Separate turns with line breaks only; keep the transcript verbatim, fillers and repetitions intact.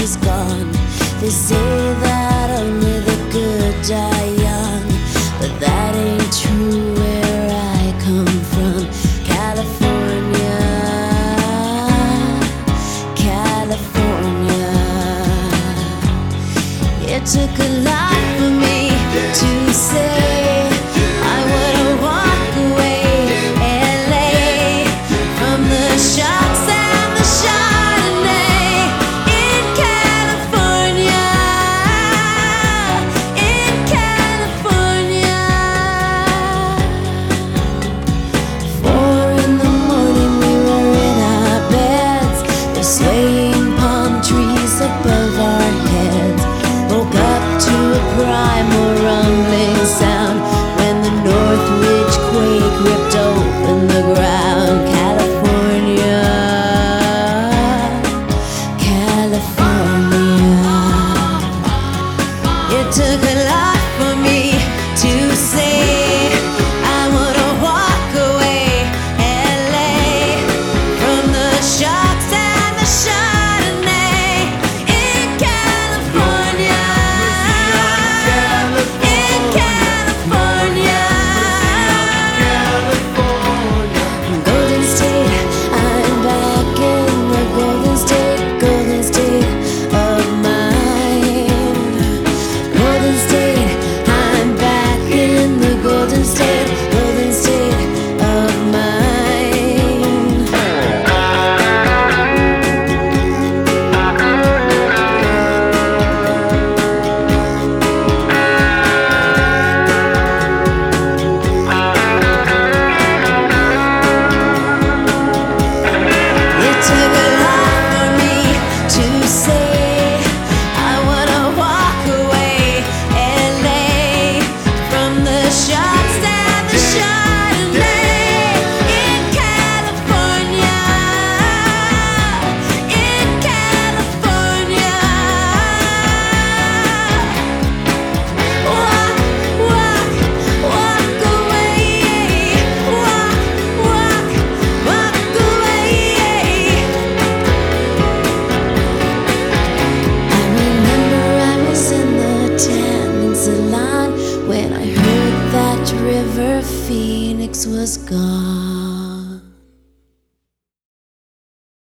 is gone. They say that only the good die young, but that ain't true where I come from. California, California. It took a lot for me to say I wanna walk away, L A, from the shots and the Chardonnay. In California, in California. Four in the morning we were in our beds, the swaying palm trees above our heads. Woke up to a primal